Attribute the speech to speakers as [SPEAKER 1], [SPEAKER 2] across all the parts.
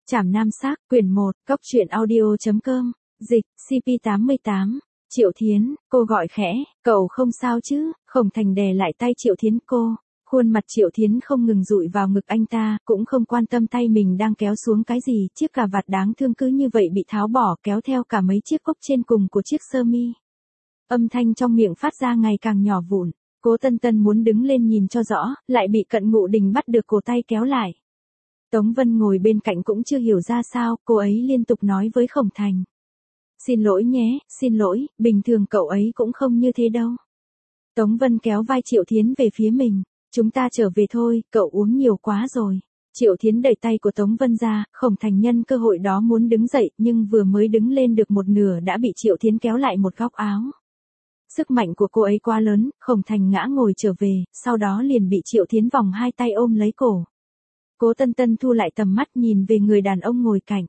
[SPEAKER 1] Trảm Nam Xác, quyển 1, cóc truyện audio.com, dịch, CP88, Triệu Thiến, cô gọi khẽ, cậu không sao chứ, Khổng Thành đè lại tay Triệu Thiến cô. Khuôn mặt Triệu Thiến không ngừng dụi vào ngực anh ta, cũng không quan tâm tay mình đang kéo xuống cái gì, chiếc cà vạt đáng thương cứ như vậy bị tháo bỏ kéo theo cả mấy chiếc cúc trên cùng của chiếc sơ mi. Âm thanh trong miệng phát ra ngày càng nhỏ vụn, Cố Tân Tân muốn đứng lên nhìn cho rõ, lại bị Cận Ngụ Đình bắt được cổ tay kéo lại. Tống Vân ngồi bên cạnh cũng chưa hiểu ra sao, cô ấy liên tục nói với Khổng Thành. Xin lỗi nhé, xin lỗi, bình thường cậu ấy cũng không như thế đâu. Tống Vân kéo vai Triệu Thiến về phía mình. Chúng ta trở về thôi, cậu uống nhiều quá rồi. Triệu Thiến đẩy tay của Tống Vân ra, Khổng Thành nhân cơ hội đó muốn đứng dậy nhưng vừa mới đứng lên được một nửa đã bị Triệu Thiến kéo lại một góc áo. Sức mạnh của cô ấy quá lớn, Khổng Thành ngã ngồi trở về, sau đó liền bị Triệu Thiến vòng hai tay ôm lấy cổ. Cố Tân Tân thu lại tầm mắt nhìn về người đàn ông ngồi cạnh.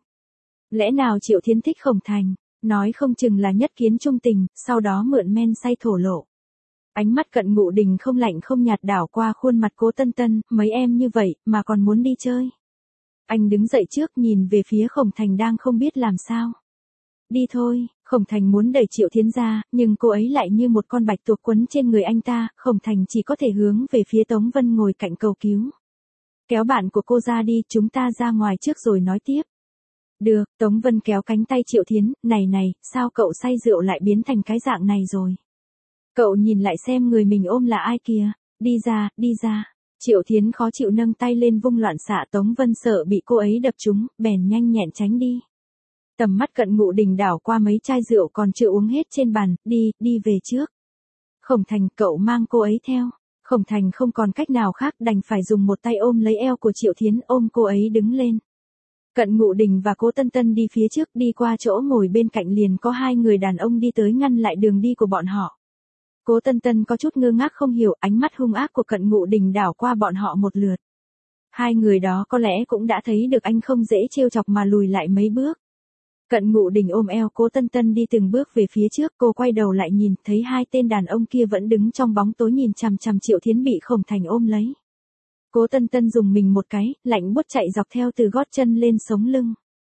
[SPEAKER 1] Lẽ nào Triệu Thiến thích Khổng Thành, nói không chừng là nhất kiến trung tình, sau đó mượn men say thổ lộ. Ánh mắt Cận Ngụ Đình không lạnh không nhạt đảo qua khuôn mặt Cố Tân Tân, mấy em như vậy mà còn muốn đi chơi. Anh đứng dậy trước nhìn về phía Khổng Thành đang không biết làm sao. Đi thôi, Khổng Thành muốn đẩy Triệu Thiến ra, nhưng cô ấy lại như một con bạch tuộc quấn trên người anh ta, Khổng Thành chỉ có thể hướng về phía Tống Vân ngồi cạnh cầu cứu. Kéo bạn của cô ra đi, chúng ta ra ngoài trước rồi nói tiếp. Được, Tống Vân kéo cánh tay Triệu Thiến, này, sao cậu say rượu lại biến thành cái dạng này rồi? Cậu nhìn lại xem người mình ôm là ai kìa, đi ra. Triệu Thiến khó chịu nâng tay lên vung loạn xạ, Tống Vân sợ bị cô ấy đập trúng, bèn nhanh nhẹn tránh đi. Tầm mắt Cận Ngụ Đình đảo qua mấy chai rượu còn chưa uống hết trên bàn, đi về trước. Khổng Thành, cậu mang cô ấy theo. Khổng Thành không còn cách nào khác đành phải dùng một tay ôm lấy eo của Triệu Thiến ôm cô ấy đứng lên. Cận Ngụ Đình và Cố Tân Tân đi phía trước, đi qua chỗ ngồi bên cạnh liền có hai người đàn ông đi tới ngăn lại đường đi của bọn họ. Cố Tân Tân có chút ngơ ngác không hiểu, ánh mắt hung ác của Cận Ngụ Đình đảo qua bọn họ một lượt. Hai người đó có lẽ cũng đã thấy được anh không dễ trêu chọc mà lùi lại mấy bước. Cận Ngụ Đình ôm eo Cố Tân Tân đi từng bước về phía trước, cô quay đầu lại nhìn thấy hai tên đàn ông kia vẫn đứng trong bóng tối nhìn chằm chằm Triệu Thiến bị Khổng Thành ôm lấy. Cố Tân Tân dùng mình một cái, lạnh buốt chạy dọc theo từ gót chân lên sống lưng.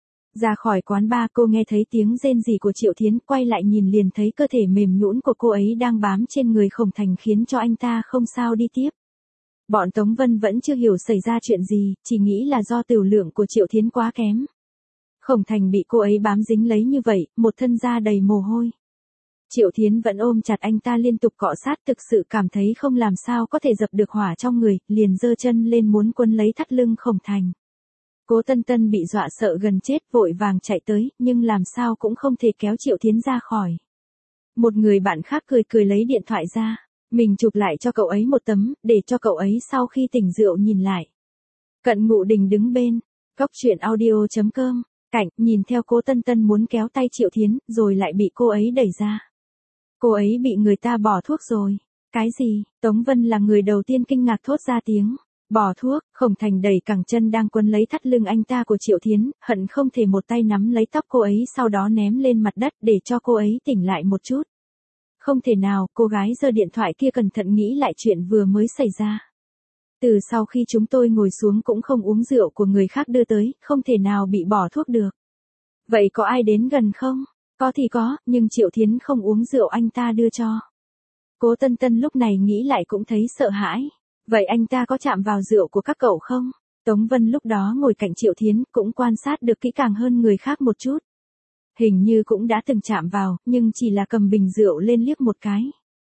[SPEAKER 1] Ra khỏi quán bar cô nghe thấy tiếng rên rỉ của Triệu Thiến, quay lại nhìn liền thấy cơ thể mềm nhũn của cô ấy đang bám trên người Khổng Thành khiến cho anh ta không sao đi tiếp. Bọn Tống Vân vẫn chưa hiểu xảy ra chuyện gì, chỉ nghĩ là do tửu lượng của Triệu Thiến quá kém. Khổng Thành bị cô ấy bám dính lấy như vậy, một thân da đầy mồ hôi. Triệu Thiến vẫn ôm chặt anh ta liên tục cọ sát, thực sự cảm thấy không làm sao có thể dập được hỏa trong người, liền giơ chân lên muốn quấn lấy thắt lưng Khổng Thành. Cố Tân Tân bị dọa sợ gần chết vội vàng chạy tới, nhưng làm sao cũng không thể kéo Triệu Thiến ra khỏi. Một người bạn khác cười lấy điện thoại ra, mình chụp lại cho cậu ấy một tấm, để cho cậu ấy sau khi tỉnh rượu nhìn lại. Cận Ngụ Đình đứng bên, cóc truyện audio.com, cạnh, nhìn theo Cố Tân Tân muốn kéo tay Triệu Thiến, rồi lại bị cô ấy đẩy ra. Cô ấy bị người ta bỏ thuốc rồi. Cái gì? Tống Vân là người đầu tiên kinh ngạc thốt ra tiếng. Bỏ thuốc, Khổng Thành đẩy cẳng chân đang quấn lấy thắt lưng anh ta của Triệu Thiến, hận không thể một tay nắm lấy tóc cô ấy sau đó ném lên mặt đất để cho cô ấy tỉnh lại một chút. Không thể nào, cô gái giơ điện thoại kia cẩn thận nghĩ lại chuyện vừa mới xảy ra. Từ sau khi chúng tôi ngồi xuống cũng không uống rượu của người khác đưa tới, không thể nào bị bỏ thuốc được. Vậy có ai đến gần không? Có thì có, nhưng Triệu Thiến không uống rượu anh ta đưa cho. Cố Tân Tân lúc này nghĩ lại cũng thấy sợ hãi. Vậy anh ta có chạm vào rượu của các cậu không? Tống Vân lúc đó ngồi cạnh Triệu Thiến cũng quan sát được kỹ càng hơn người khác một chút. Hình như cũng đã từng chạm vào, nhưng chỉ là cầm bình rượu lên liếc một cái.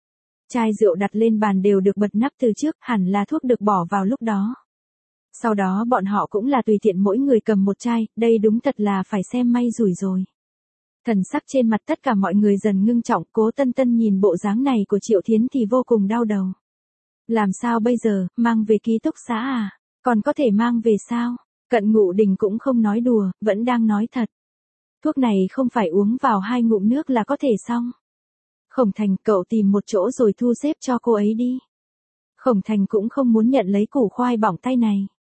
[SPEAKER 1] Chai rượu đặt lên bàn đều được bật nắp từ trước, hẳn là thuốc được bỏ vào lúc đó. Sau đó bọn họ cũng là tùy tiện mỗi người cầm một chai, đây đúng thật là phải xem may rủi rồi. Thần sắc trên mặt tất cả mọi người dần ngưng trọng, Cố Tân Tân nhìn bộ dáng này của Triệu Thiến thì vô cùng đau đầu. Làm sao bây giờ, mang về ký túc xá à? Còn có thể mang về sao? Cận Ngụ Đình cũng không nói đùa, vẫn đang nói thật. Thuốc này không phải uống vào 2 ngụm nước là có thể xong. Khổng Thành, cậu tìm một chỗ rồi thu xếp cho cô ấy đi. Khổng Thành cũng không muốn nhận lấy củ khoai bỏng tay này.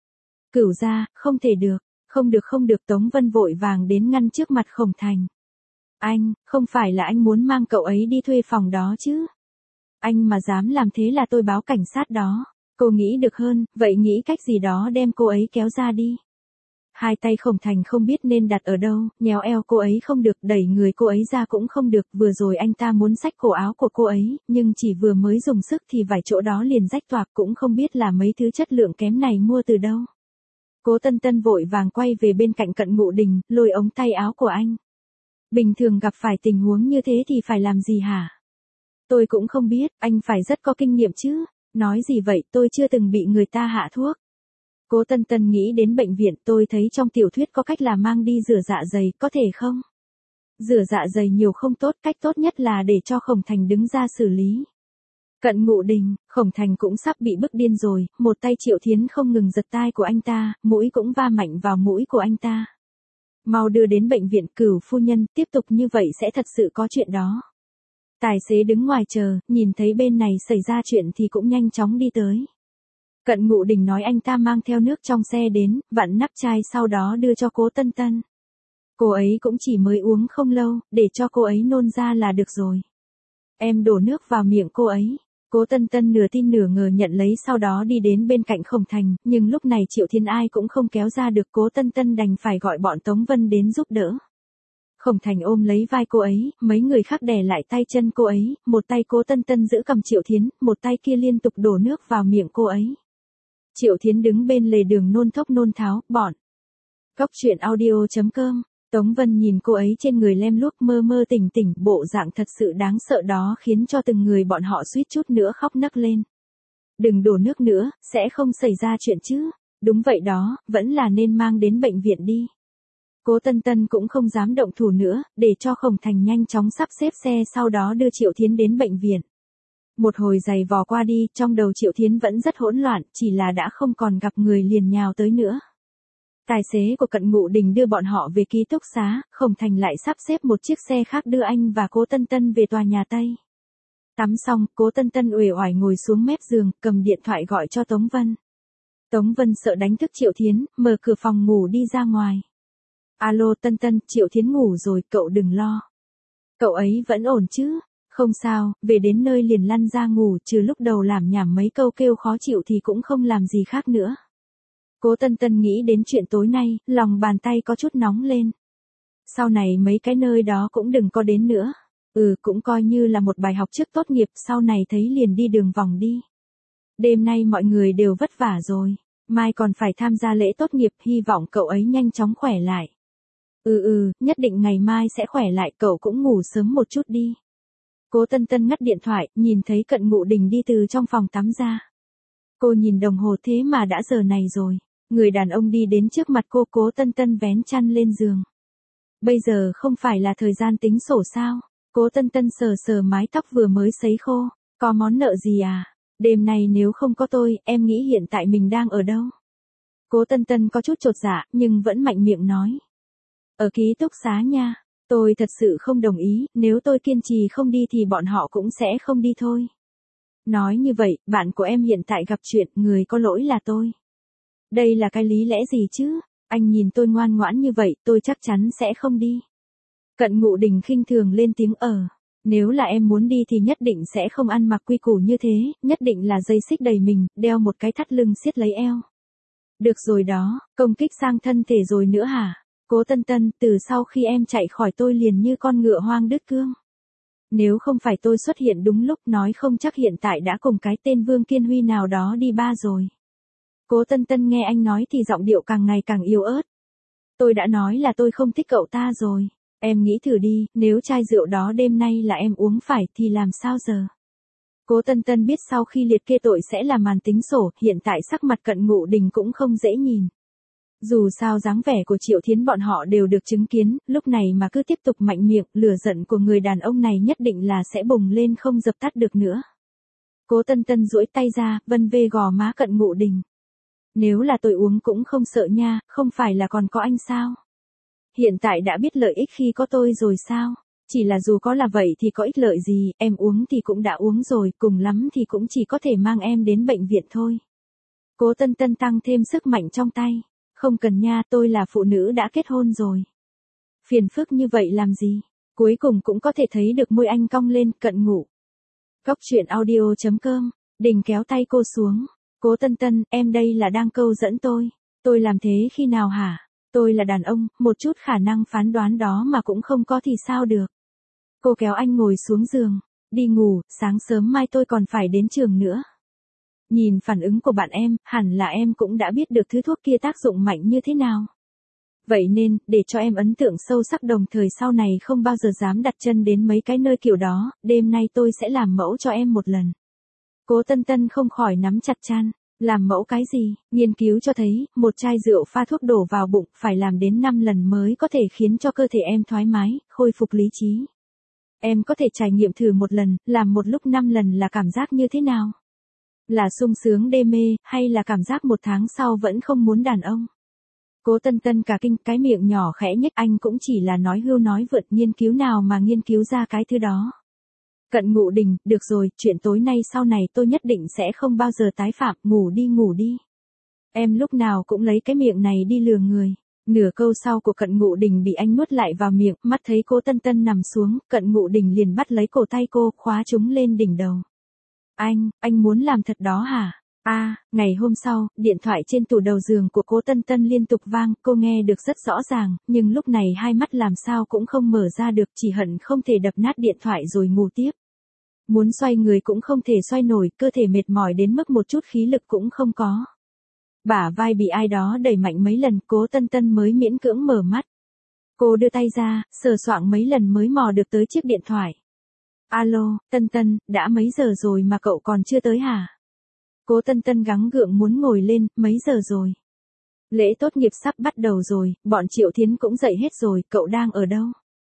[SPEAKER 1] Cửu ra, không thể được, không được, Tống Vân vội vàng đến ngăn trước mặt Khổng Thành. Anh, không phải là anh muốn mang cậu ấy đi thuê phòng đó chứ? Anh mà dám làm thế là tôi báo cảnh sát đó. Cô nghĩ được hơn, vậy nghĩ cách gì đó đem cô ấy kéo ra đi. Hai tay Khổng Thành không biết nên đặt ở đâu, nhéo eo cô ấy không được, đẩy người cô ấy ra cũng không được, vừa rồi anh ta muốn xách cổ áo của cô ấy, nhưng chỉ vừa mới dùng sức thì vài chỗ đó liền rách toạc, cũng không biết là mấy thứ chất lượng kém này mua từ đâu. Cố Tân Tân vội vàng quay về bên cạnh Cận Ngụ Đình, lôi ống tay áo của anh. Bình thường gặp phải tình huống như thế thì phải làm gì hả? Tôi cũng không biết, anh phải rất có kinh nghiệm chứ. Nói gì vậy, tôi chưa từng bị người ta hạ thuốc. Cố Tân Tân nghĩ đến bệnh viện, tôi thấy trong tiểu thuyết có cách là mang đi rửa dạ dày, có thể không? Rửa dạ dày nhiều không tốt, cách tốt nhất là để cho Khổng Thành đứng ra xử lý. Cận Ngụ Đình, Khổng Thành cũng sắp bị bức điên rồi, một tay Triệu Thiến không ngừng giật tai của anh ta, mũi cũng va mạnh vào mũi của anh ta. Mau đưa đến bệnh viện, Cửu phu nhân, tiếp tục như vậy sẽ thật sự có chuyện đó. Tài xế đứng ngoài chờ, nhìn thấy bên này xảy ra chuyện thì cũng nhanh chóng đi tới. Cận Ngụ Đình nói anh ta mang theo nước trong xe đến, vặn nắp chai sau đó đưa cho Cố Tân Tân. Cô ấy cũng chỉ mới uống không lâu, để cho cô ấy nôn ra là được rồi. Em đổ nước vào miệng cô ấy. Cố Tân Tân nửa tin nửa ngờ nhận lấy, sau đó đi đến bên cạnh Khổng Thành, nhưng lúc này Triệu Thiên ai cũng không kéo ra được, Cố Tân Tân đành phải gọi bọn Tống Vân đến giúp đỡ. Khổng Thành ôm lấy vai cô ấy, mấy người khác đè lại tay chân cô ấy, một tay Cố Tân Tân giữ cầm Triệu Thiến, một tay kia liên tục đổ nước vào miệng cô ấy. Triệu Thiến đứng bên lề đường nôn thốc nôn tháo, bọn. Cóc truyện audio.com. Tống Vân nhìn cô ấy trên người lem luốc mơ mơ tỉnh tỉnh, bộ dạng thật sự đáng sợ đó khiến cho từng người bọn họ suýt chút nữa khóc nấc lên. Đừng đổ nước nữa, sẽ không xảy ra chuyện chứ. Đúng vậy đó, vẫn là nên mang đến bệnh viện đi. Cố Tân Tân cũng không dám động thủ nữa, để cho Khổng Thành nhanh chóng sắp xếp xe sau đó đưa Triệu Thiến đến bệnh viện. Một hồi giày vò qua đi, trong đầu Triệu Thiến vẫn rất hỗn loạn, chỉ là đã không còn gặp người liền nhào tới nữa. Tài xế của Cận Ngụ Đình đưa bọn họ về ký túc xá, Khổng Thành lại sắp xếp một chiếc xe khác đưa anh và Cố Tân Tân về tòa nhà Tây. Tắm xong, Cố Tân Tân uể oải ngồi xuống mép giường, cầm điện thoại gọi cho Tống Vân. Tống Vân sợ đánh thức Triệu Thiến, mở cửa phòng ngủ đi ra ngoài. Alo Tân Tân, Triệu Thiến ngủ rồi, cậu đừng lo. Cậu ấy vẫn ổn chứ? Không sao, về đến nơi liền lăn ra ngủ, trừ lúc đầu làm nhảm mấy câu kêu khó chịu thì cũng không làm gì khác nữa. Cố Tân Tân nghĩ đến chuyện tối nay, lòng bàn tay có chút nóng lên. Sau này mấy cái nơi đó cũng đừng có đến nữa. Cũng coi như là một bài học trước tốt nghiệp, sau này thấy liền đi đường vòng đi. Đêm nay mọi người đều vất vả rồi, mai còn phải tham gia lễ tốt nghiệp, hy vọng cậu ấy nhanh chóng khỏe lại. Nhất định ngày mai sẽ khỏe lại, cậu cũng ngủ sớm một chút đi. Cố Tân Tân ngắt điện thoại, nhìn thấy Cận Ngụ Đình đi từ trong phòng tắm ra. Cô nhìn đồng hồ, thế mà đã giờ này rồi. Người đàn ông đi đến trước mặt cô, Cố Tân Tân vén chăn lên giường. Bây giờ không phải là thời gian tính sổ sao? Cố Tân Tân sờ sờ mái tóc vừa mới sấy khô. Có món nợ gì à? Đêm nay nếu không có tôi, em nghĩ hiện tại mình đang ở đâu? Cố Tân Tân có chút chột dạ, nhưng vẫn mạnh miệng nói. Ở ký túc xá nha. Tôi thật sự không đồng ý, nếu tôi kiên trì không đi thì bọn họ cũng sẽ không đi thôi. Nói như vậy, bạn của em hiện tại gặp chuyện, người có lỗi là tôi. Đây là cái lý lẽ gì chứ? Anh nhìn tôi ngoan ngoãn như vậy, tôi chắc chắn sẽ không đi. Cận Ngụ Đình khinh thường lên tiếng. Nếu là em muốn đi thì nhất định sẽ không ăn mặc quy củ như thế, nhất định là dây xích đầy mình, đeo một cái thắt lưng siết lấy eo. Được rồi đó, công kích sang thân thể rồi nữa hả? Cố Tân Tân, từ sau khi em chạy khỏi tôi liền như con ngựa hoang đứt cương. Nếu không phải tôi xuất hiện đúng lúc, nói không chắc hiện tại đã cùng cái tên Vương Kiên Huy nào đó đi ba rồi. Cố Tân Tân nghe anh nói thì giọng điệu càng ngày càng yếu ớt. Tôi đã nói là tôi không thích cậu ta rồi. Em nghĩ thử đi, nếu chai rượu đó đêm nay là em uống phải thì làm sao giờ? Cố Tân Tân biết sau khi liệt kê tội sẽ là màn tính sổ, hiện tại sắc mặt Cận Ngụ Đình cũng không dễ nhìn. Dù sao dáng vẻ của Triệu Thiến bọn họ đều được chứng kiến, lúc này mà cứ tiếp tục mạnh miệng, lửa giận của người đàn ông này nhất định là sẽ bùng lên không dập tắt được nữa. Cố Tân Tân duỗi tay ra, vân vê gò má Cận Ngụ Đình. Nếu là tôi uống cũng không sợ nha, không phải là còn có anh sao? Hiện tại đã biết lợi ích khi có tôi rồi sao? Chỉ là dù có là vậy thì có ích lợi gì, em uống thì cũng đã uống rồi, cùng lắm thì cũng chỉ có thể mang em đến bệnh viện thôi. Cố Tân Tân tăng thêm sức mạnh trong tay. Không cần nha, tôi là phụ nữ đã kết hôn rồi. Phiền phức như vậy làm gì? Cuối cùng cũng có thể thấy được môi anh cong lên. Cận Ngụ. Cóc truyện audio.com. Đình kéo tay cô xuống. Cố Tân Tân, em đây là đang câu dẫn tôi. Tôi làm thế khi nào hả? Tôi là đàn ông, một chút khả năng phán đoán đó mà cũng không có thì sao được. Cô kéo anh ngồi xuống giường. Đi ngủ, sáng sớm mai tôi còn phải đến trường nữa. Nhìn phản ứng của bạn em, hẳn là em cũng đã biết được thứ thuốc kia tác dụng mạnh như thế nào. Vậy nên, để cho em ấn tượng sâu sắc đồng thời sau này không bao giờ dám đặt chân đến mấy cái nơi kiểu đó, đêm nay tôi sẽ làm mẫu cho em một lần. Cố Tân Tân không khỏi nắm chặt chăn. Làm mẫu cái gì? Nghiên cứu cho thấy, một chai rượu pha thuốc đổ vào bụng phải làm đến 5 lần mới có thể khiến cho cơ thể em thoải mái, khôi phục lý trí. Em có thể trải nghiệm thử một lần, làm một lúc 5 lần là cảm giác như thế nào? Là sung sướng đê mê, hay là cảm giác một tháng sau vẫn không muốn đàn ông? Cố Tân Tân cả kinh, cái miệng nhỏ khẽ nhếch, anh cũng chỉ là nói hưu nói vượt, nghiên cứu nào mà nghiên cứu ra cái thứ đó. Cận Ngụ Đình, được rồi, chuyện tối nay sau này tôi nhất định sẽ không bao giờ tái phạm, ngủ đi ngủ đi. Em lúc nào cũng lấy cái miệng này đi lừa người. Nửa câu sau của Cận Ngụ Đình bị anh nuốt lại vào miệng, mắt thấy Cố Tân Tân nằm xuống, Cận Ngụ Đình liền bắt lấy cổ tay cô, khóa chúng lên đỉnh đầu. Anh muốn làm thật đó hả? Ngày hôm sau, điện thoại trên tủ đầu giường của Cố Tân Tân liên tục vang, cô nghe được rất rõ ràng, nhưng lúc này hai mắt làm sao cũng không mở ra được, chỉ hận không thể đập nát điện thoại rồi ngủ tiếp. Muốn xoay người cũng không thể xoay nổi, cơ thể mệt mỏi đến mức một chút khí lực cũng không có. Bả vai bị ai đó đẩy mạnh mấy lần, Cố Tân Tân mới miễn cưỡng mở mắt. Cô đưa tay ra, sờ soạng mấy lần mới mò được tới chiếc điện thoại. Alo, Tân Tân, đã mấy giờ rồi mà cậu còn chưa tới hả? Cố Tân Tân gắng gượng muốn ngồi lên, mấy giờ rồi? Lễ tốt nghiệp sắp bắt đầu rồi, bọn Triệu Thiến cũng dậy hết rồi, cậu đang ở đâu?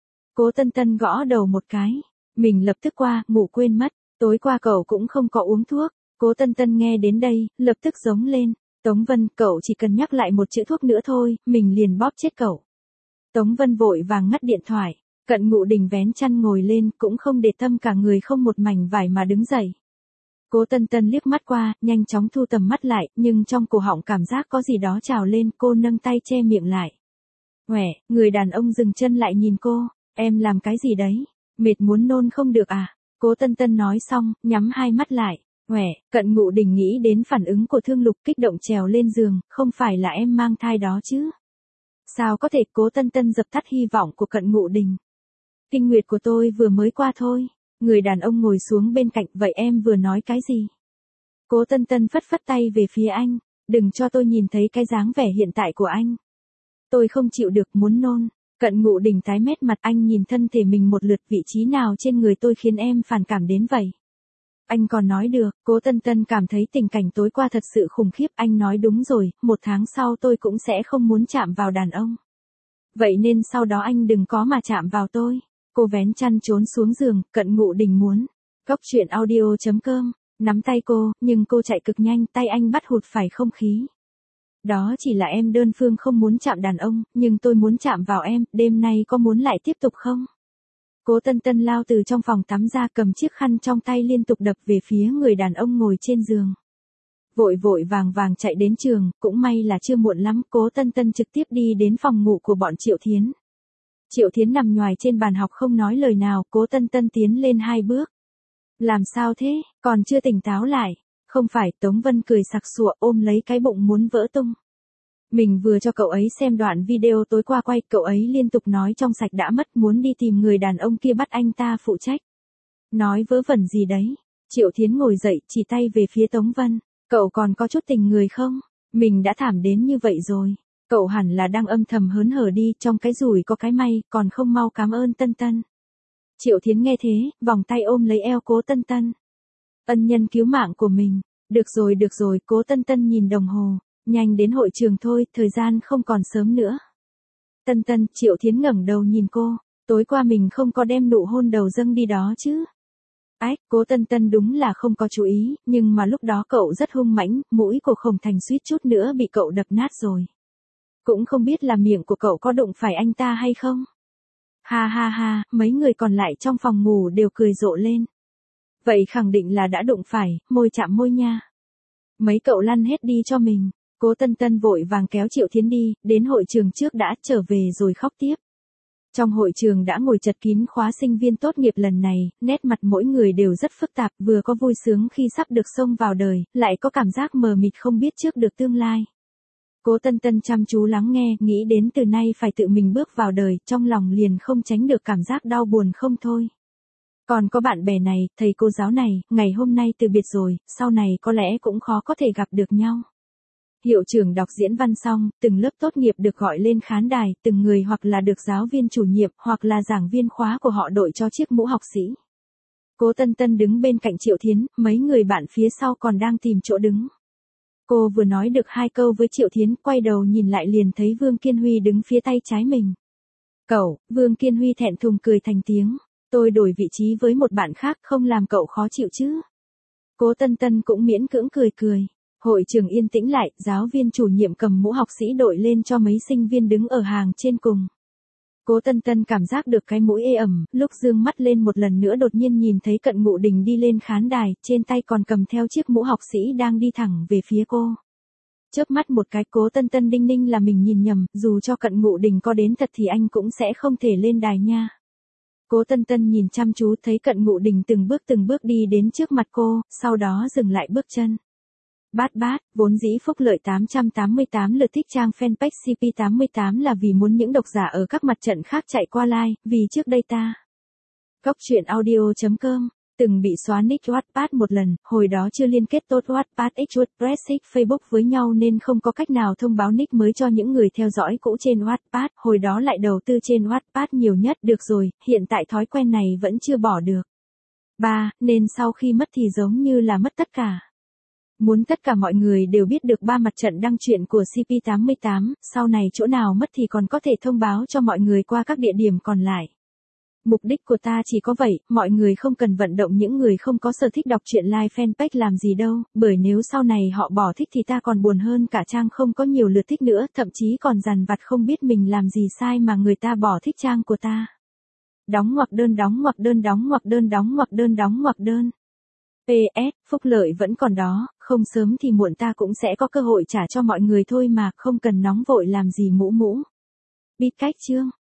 [SPEAKER 1] Cố Tân Tân gõ đầu một cái. Mình lập tức qua, ngủ quên mất, tối qua cậu cũng không có uống thuốc. Cố Tân Tân nghe đến đây, lập tức giống lên. Tống Vân, cậu chỉ cần nhắc lại một chữ thuốc nữa thôi, mình liền bóp chết cậu. Tống Vân vội vàng ngắt điện thoại. Cận Ngụ Đình vén chăn ngồi lên, cũng không để tâm, cả người không một mảnh vải mà đứng dậy. Cố Tân Tân liếc mắt qua, nhanh chóng thu tầm mắt lại, nhưng trong cổ họng cảm giác có gì đó trào lên, cô nâng tay che miệng lại. Uể, người đàn ông dừng chân lại nhìn cô, em làm cái gì đấy? Mệt muốn nôn không được à? Cố Tân Tân nói xong, nhắm hai mắt lại. Uể, Cận Ngụ Đình nghĩ đến phản ứng của Thương Lục, kích động trèo lên giường, không phải là em mang thai đó chứ? Sao có thể? Cố Tân Tân dập tắt hy vọng của Cận Ngụ Đình. Kinh nguyệt của tôi vừa mới qua thôi. Người đàn ông ngồi xuống bên cạnh, vậy em vừa nói cái gì? Cố Tân Tân phất phất tay về phía anh, đừng cho tôi nhìn thấy cái dáng vẻ hiện tại của anh. Tôi không chịu được, muốn nôn. Cận Ngụ Đình tái mét mặt, anh nhìn thân thể mình một lượt, vị trí nào trên người tôi khiến em phản cảm đến vậy? Anh còn nói được. Cố Tân Tân cảm thấy tình cảnh tối qua thật sự khủng khiếp, anh nói đúng rồi, 1 tháng sau tôi cũng sẽ không muốn chạm vào đàn ông. Vậy nên sau đó anh đừng có mà chạm vào tôi. Cô vén chăn trốn xuống giường, Cận Ngụ Đình muốn. Cóc truyện audio.com, nắm tay cô, nhưng cô chạy cực nhanh, tay anh bắt hụt phải không khí. Đó chỉ là em đơn phương không muốn chạm đàn ông, nhưng tôi muốn chạm vào em, đêm nay có muốn lại tiếp tục không? Cố Tân Tân lao từ trong phòng tắm ra, cầm chiếc khăn trong tay liên tục đập về phía người đàn ông ngồi trên giường. Vội vội vàng vàng chạy đến trường, cũng may là chưa muộn lắm, Cố Tân Tân trực tiếp đi đến phòng ngủ của bọn Triệu Thiến. Triệu Thiến nằm nhoài trên bàn học không nói lời nào, Cố Tân Tân tiến lên 2 bước. Làm sao thế, còn chưa tỉnh táo lại? Không phải, Tống Vân cười sặc sụa ôm lấy cái bụng muốn vỡ tung. Mình vừa cho cậu ấy xem đoạn video tối qua quay, cậu ấy liên tục nói trong sạch đã mất, muốn đi tìm người đàn ông kia bắt anh ta phụ trách. Nói vớ vẩn gì đấy? Triệu Thiến ngồi dậy, chỉ tay về phía Tống Vân. Cậu còn có chút tình người không? Mình đã thảm đến như vậy rồi. Cậu hẳn là đang âm thầm hớn hở đi, trong cái rủi có cái may, còn không mau cảm ơn Tân Tân. Triệu Thiến nghe thế, vòng tay ôm lấy eo Cố Tân Tân. Ân nhân cứu mạng của mình. Được rồi, Cố Tân Tân nhìn đồng hồ. Nhanh đến hội trường thôi, thời gian không còn sớm nữa. Tân Tân, Triệu Thiến ngẩng đầu nhìn cô. Tối qua mình không có đem nụ hôn đầu dâng đi đó chứ? Cố Tân Tân đúng là không có chú ý, nhưng mà lúc đó cậu rất hung mãnh, mũi của Khổng Thành suýt chút nữa bị cậu đập nát rồi. Cũng không biết là miệng của cậu có đụng phải anh ta hay không? Ha ha ha, mấy người còn lại trong phòng ngủ đều cười rộ lên. Vậy khẳng định là đã đụng phải, môi chạm môi nha. Mấy cậu lăn hết đi cho mình. Cố Tân Tân vội vàng kéo Triệu Thiến đi, đến hội trường trước đã, trở về rồi khóc tiếp. Trong hội trường đã ngồi chật kín khóa sinh viên tốt nghiệp lần này, nét mặt mỗi người đều rất phức tạp, vừa có vui sướng khi sắp được xông vào đời, lại có cảm giác mờ mịt không biết trước được tương lai. Cố Tân Tân chăm chú lắng nghe, nghĩ đến từ nay phải tự mình bước vào đời, trong lòng liền không tránh được cảm giác đau buồn không thôi. Còn có bạn bè này, thầy cô giáo này, ngày hôm nay từ biệt rồi, sau này có lẽ cũng khó có thể gặp được nhau. Hiệu trưởng đọc diễn văn xong, từng lớp tốt nghiệp được gọi lên khán đài, từng người hoặc là được giáo viên chủ nhiệm, hoặc là giảng viên khóa của họ đội cho chiếc mũ học sĩ. Cố Tân Tân đứng bên cạnh Triệu Thiến, mấy người bạn phía sau còn đang tìm chỗ đứng. Cô vừa nói được 2 câu với Triệu Thiến, quay đầu nhìn lại liền thấy Vương Kiên Huy đứng phía tay trái mình. Cậu, Vương Kiên Huy thẹn thùng cười thành tiếng, tôi đổi vị trí với một bạn khác không làm cậu khó chịu chứ. Cố Tân Tân cũng miễn cưỡng cười cười. Hội trường yên tĩnh lại, giáo viên chủ nhiệm cầm mũ học sĩ đội lên cho mấy sinh viên đứng ở hàng trên cùng. Cố Tân Tân cảm giác được cái mũi ê ẩm, lúc dương mắt lên một lần nữa đột nhiên nhìn thấy Cận Ngụ Đình đi lên khán đài, trên tay còn cầm theo chiếc mũ học sĩ đang đi thẳng về phía cô. Chớp mắt một cái, Cố Tân Tân đinh ninh là mình nhìn nhầm, dù cho Cận Ngụ Đình có đến thật thì anh cũng sẽ không thể lên đài nha. Cố Tân Tân nhìn chăm chú thấy Cận Ngụ Đình từng bước đi đến trước mặt cô, sau đó dừng lại bước chân. Bát, vốn dĩ Phúc Lợi 888 lượt thích trang fanpage CP88 là vì muốn những độc giả ở các mặt trận khác chạy qua like, vì trước đây ta. Góc truyện audio.com, từng bị xóa nick Wattpad một lần, hồi đó chưa liên kết tốt Wattpad x WordPress x Facebook với nhau nên không có cách nào thông báo nick mới cho những người theo dõi cũ trên Wattpad, hồi đó lại đầu tư trên Wattpad nhiều nhất, được rồi, hiện tại thói quen này vẫn chưa bỏ được. 3, nên sau khi mất thì giống như là mất tất cả. Muốn tất cả mọi người đều biết được 3 mặt trận đăng truyện của CP88, sau này chỗ nào mất thì còn có thể thông báo cho mọi người qua các địa điểm còn lại. Mục đích của ta chỉ có vậy, mọi người không cần vận động những người không có sở thích đọc truyện live fanpage làm gì đâu, bởi nếu sau này họ bỏ thích thì ta còn buồn hơn cả trang không có nhiều lượt thích nữa, thậm chí còn dằn vặt không biết mình làm gì sai mà người ta bỏ thích trang của ta. Đóng ngoặc đơn. PS, Phúc Lợi vẫn còn đó, không sớm thì muộn ta cũng sẽ có cơ hội trả cho mọi người thôi mà, không cần nóng vội làm gì mũ. Biết cách chưa?